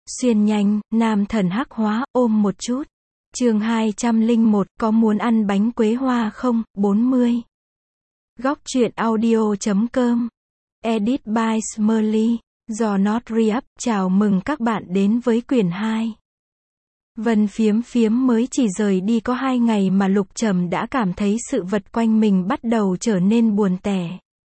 Xuyên nhanh, nam thần hắc hóa, ôm một chút. Chương 201, có muốn ăn bánh quế hoa không? 40. Góc truyện audio.com. Edit by Smurly. Do Not Re-up. Chào mừng các bạn đến với quyển 2. Vân Phiếm Phiếm mới chỉ rời đi có 2 ngày mà Lục Trầm đã cảm thấy sự vật quanh mình bắt đầu trở nên buồn tẻ.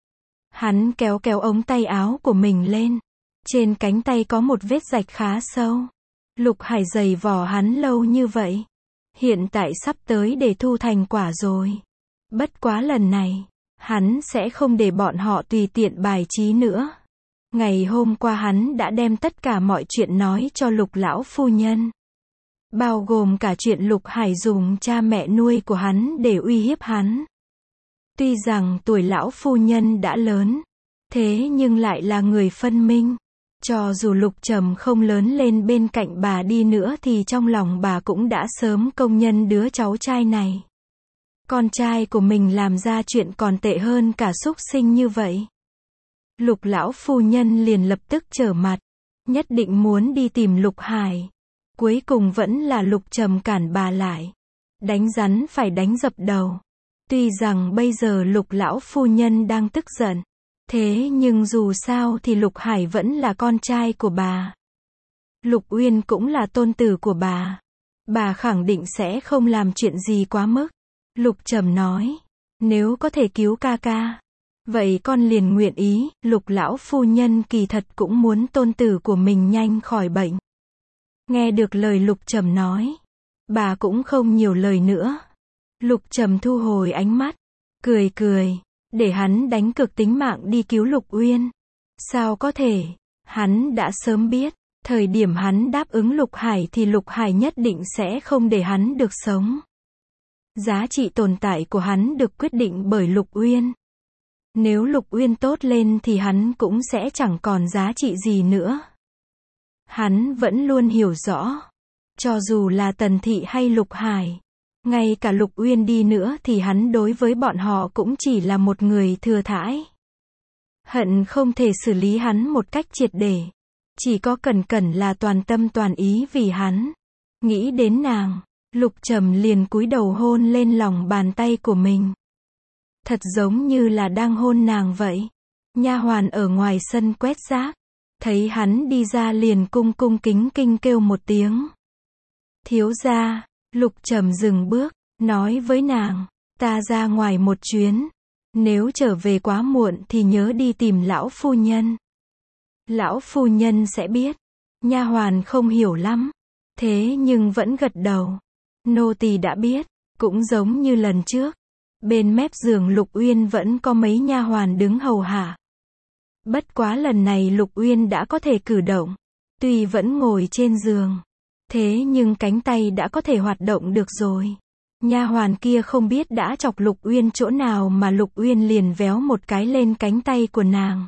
Hắn kéo ống tay áo của mình lên. Trên cánh tay có một vết rạch khá sâu. Lục Hải giày vò hắn lâu như vậy. Hiện tại sắp tới để thu thành quả rồi. Bất quá lần này, hắn sẽ không để bọn họ tùy tiện bài trí nữa. Ngày hôm qua hắn đã đem tất cả mọi chuyện nói cho Lục lão phu nhân. Bao gồm cả chuyện Lục Hải dùng cha mẹ nuôi của hắn để uy hiếp hắn. Tuy rằng tuổi lão phu nhân đã lớn, thế nhưng lại là người phân minh. Cho dù Lục Trầm không lớn lên bên cạnh bà đi nữa thì trong lòng bà cũng đã sớm công nhận đứa cháu trai này. Con trai của mình làm ra chuyện còn tệ hơn cả súc sinh như vậy. Lục lão phu nhân liền lập tức trở mặt, nhất định muốn đi tìm Lục Hải. Cuối cùng vẫn là Lục Trầm cản bà lại. Đánh rắn phải đánh dập đầu. Tuy rằng bây giờ Lục lão phu nhân đang tức giận, thế nhưng dù sao thì Lục Hải vẫn là con trai của bà. Lục Uyên cũng là tôn tử của bà. Bà khẳng định sẽ không làm chuyện gì quá mức. Lục Trầm nói, nếu có thể cứu ca ca, vậy con liền nguyện ý. Lục lão phu nhân kỳ thật cũng muốn tôn tử của mình nhanh khỏi bệnh. Nghe được lời Lục Trầm nói, bà cũng không nhiều lời nữa. Lục Trầm thu hồi ánh mắt, cười, để hắn đánh cược tính mạng đi cứu Lục Uyên. Sao có thể, hắn đã sớm biết, thời điểm hắn đáp ứng Lục Hải thì Lục Hải nhất định sẽ không để hắn được sống. Giá trị tồn tại của hắn được quyết định bởi Lục Uyên. Nếu Lục Uyên tốt lên thì hắn cũng sẽ chẳng còn giá trị gì nữa. Hắn vẫn luôn hiểu rõ, cho dù là Tần Thị hay Lục Hải, ngay cả Lục Uyên đi nữa thì hắn đối với bọn họ cũng chỉ là một người thừa thãi. Hận không thể xử lý hắn một cách triệt để. Chỉ có Cẩn là toàn tâm toàn ý vì hắn. Nghĩ đến nàng, Lục Trầm liền cúi đầu hôn lên lòng bàn tay của mình. Thật giống như là đang hôn nàng vậy. Nha hoàn ở ngoài sân quét rác, thấy hắn đi ra liền cung kính kêu một tiếng. Thiếu gia. Lục Trầm dừng bước, nói với nàng, ta ra ngoài một chuyến. Nếu trở về quá muộn thì nhớ đi tìm lão phu nhân. Lão phu nhân sẽ biết. Nha hoàn không hiểu lắm, thế nhưng vẫn gật đầu. Nô tỳ đã biết. Cũng giống như lần trước, bên mép giường Lục Uyên vẫn có mấy nha hoàn đứng hầu hạ. Bất quá lần này Lục Uyên đã có thể cử động. Tuy vẫn ngồi trên giường, thế nhưng cánh tay đã có thể hoạt động được rồi. Nha hoàn kia không biết đã chọc Lục Uyên chỗ nào mà Lục Uyên liền véo một cái lên cánh tay của nàng.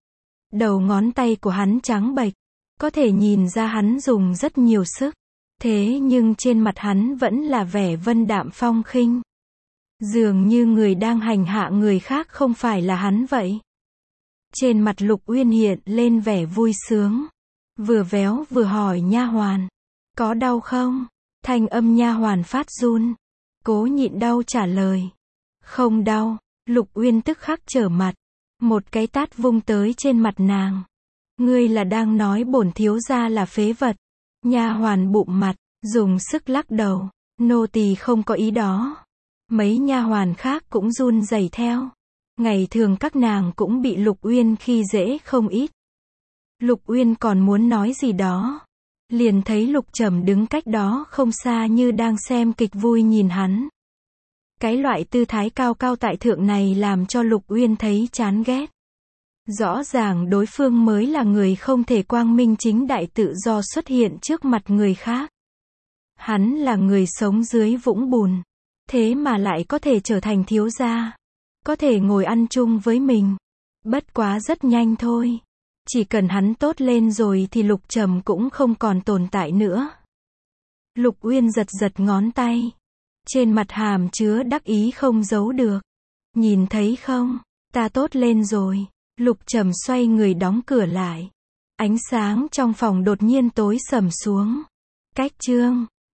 Đầu ngón tay của hắn trắng bệch, có thể nhìn ra hắn dùng rất nhiều sức. Thế nhưng trên mặt hắn vẫn là vẻ vân đạm phong khinh. Dường như người đang hành hạ người khác không phải là hắn vậy. Trên mặt Lục Uyên hiện lên vẻ vui sướng. Vừa véo vừa hỏi nha hoàn, có đau không? Thanh âm nha hoàn phát run. Cố nhịn đau trả lời, không đau. Lục Uyên tức khắc trở mặt, một cái tát vung tới trên mặt nàng. Ngươi là đang nói bổn thiếu gia là phế vật? Nha hoàn bụm mặt, dùng sức lắc đầu, nô tỳ không có ý đó. Mấy nha hoàn khác cũng run rẩy theo. Ngày thường các nàng cũng bị Lục Uyên khi dễ không ít. Lục Uyên còn muốn nói gì đó, liền thấy Lục Trầm đứng cách đó không xa như đang xem kịch vui nhìn hắn. Cái loại tư thái cao tại thượng này làm cho Lục Uyên thấy chán ghét. Rõ ràng đối phương mới là người không thể quang minh chính đại tự do xuất hiện trước mặt người khác. Hắn là người sống dưới vũng bùn, thế mà lại có thể trở thành thiếu gia, có thể ngồi ăn chung với mình. Bất quá rất nhanh thôi. Chỉ cần hắn tốt lên rồi thì Lục Trầm cũng không còn tồn tại nữa. Lục Uyên giật ngón tay. Trên mặt hàm chứa đắc ý không giấu được. Nhìn thấy không, ta tốt lên rồi. Lục Trầm xoay người đóng cửa lại. Ánh sáng trong phòng đột nhiên tối sầm xuống. Cách chương